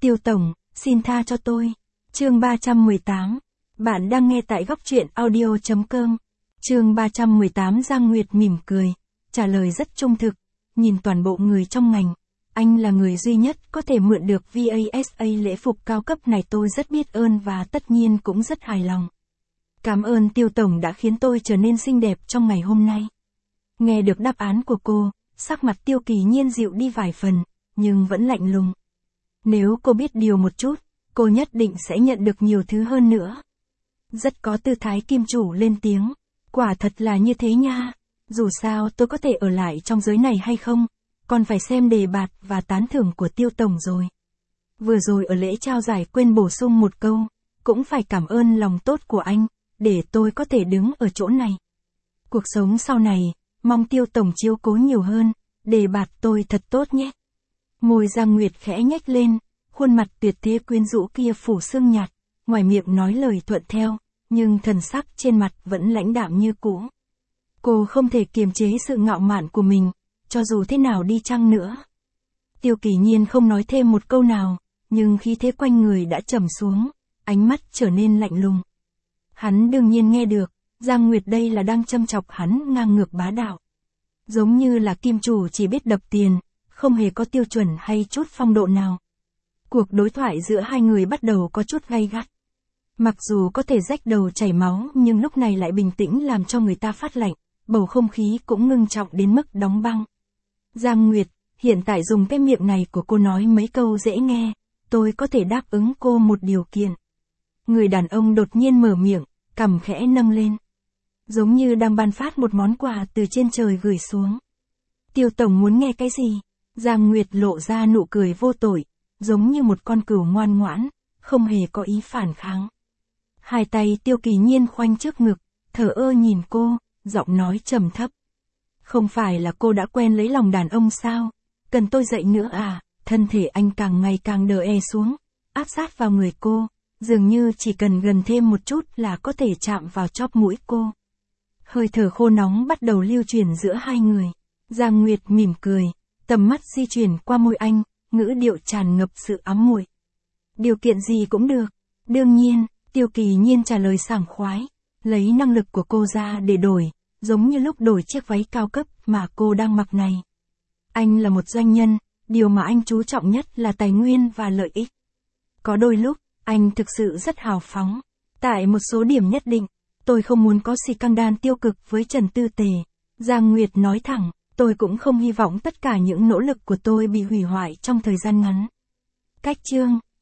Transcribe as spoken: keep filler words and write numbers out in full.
Tiêu Tổng, xin tha cho tôi. Chương ba trăm mười tám. Bạn đang nghe tại góc truyện audio chấm com. Chương ba trăm mười tám. Giang Nguyệt mỉm cười, trả lời rất trung thực. Nhìn toàn bộ người trong ngành, anh là người duy nhất có thể mượn được vê a ét a lễ phục cao cấp này, tôi rất biết ơn và tất nhiên cũng rất hài lòng. Cảm ơn Tiêu Tổng đã khiến tôi trở nên xinh đẹp trong ngày hôm nay. Nghe được đáp án của cô, sắc mặt Tiêu Kỳ Nhiên dịu đi vài phần, nhưng vẫn lạnh lùng. Nếu cô biết điều một chút, cô nhất định sẽ nhận được nhiều thứ hơn nữa. Rất có tư thái kim chủ lên tiếng. Quả thật là như thế nha. Dù sao tôi có thể ở lại trong giới này hay không, còn phải xem đề bạt và tán thưởng của Tiêu Tổng rồi. Vừa rồi ở lễ trao giải quên bổ sung một câu, cũng phải cảm ơn lòng tốt của anh, để tôi có thể đứng ở chỗ này. Cuộc sống sau này, mong Tiêu Tổng chiếu cố nhiều hơn, đề bạt tôi thật tốt nhé. Môi Giang Nguyệt khẽ nhếch lên, khuôn mặt tuyệt thế quyến rũ kia phủ sương nhạt, ngoài miệng nói lời thuận theo, nhưng thần sắc trên mặt vẫn lãnh đạm như cũ. Cô không thể kiềm chế sự ngạo mạn của mình, cho dù thế nào đi chăng nữa. Tiêu Kỳ Nhiên không nói thêm một câu nào, nhưng khí thế quanh người đã trầm xuống, ánh mắt trở nên lạnh lùng. Hắn đương nhiên nghe được, Giang Nguyệt đây là đang châm chọc hắn ngang ngược bá đạo. Giống như là kim chủ chỉ biết đập tiền, không hề có tiêu chuẩn hay chút phong độ nào. Cuộc đối thoại giữa hai người bắt đầu có chút gay gắt. Mặc dù có thể rách đầu chảy máu nhưng lúc này lại bình tĩnh làm cho người ta phát lạnh, bầu không khí cũng ngưng trọng đến mức đóng băng. Giang Nguyệt, hiện tại dùng cái miệng này của cô nói mấy câu dễ nghe, tôi có thể đáp ứng cô một điều kiện. Người đàn ông đột nhiên mở miệng, cằm khẽ nâng lên. Giống như đang ban phát một món quà từ trên trời gửi xuống. Tiêu Tổng muốn nghe cái gì? Giang Nguyệt lộ ra nụ cười vô tội, giống như một con cừu ngoan ngoãn, không hề có ý phản kháng. Hai tay Tiêu Kỳ Nhiên khoanh trước ngực, thờ ơ nhìn cô, giọng nói trầm thấp. Không phải là cô đã quen lấy lòng đàn ông sao? Cần tôi dạy nữa à? Thân thể anh càng ngày càng đờ ê xuống, áp sát vào người cô, dường như chỉ cần gần thêm một chút là có thể chạm vào chóp mũi cô. Hơi thở khô nóng bắt đầu lưu truyền giữa hai người. Giang Nguyệt mỉm cười, tầm mắt di chuyển qua môi anh, ngữ điệu tràn ngập sự ấm muội. Điều kiện gì cũng được. Đương nhiên, Tiêu Kỳ Nhiên trả lời sảng khoái, lấy năng lực của cô ra để đổi, giống như lúc đổi chiếc váy cao cấp mà cô đang mặc này. Anh là một doanh nhân, điều mà anh chú trọng nhất là tài nguyên và lợi ích. Có đôi lúc, anh thực sự rất hào phóng. Tại một số điểm nhất định, tôi không muốn có xì căng đan tiêu cực với Trần Tư Tề. Giang Nguyệt nói thẳng, tôi cũng không hy vọng tất cả những nỗ lực của tôi bị hủy hoại trong thời gian ngắn. Cách chương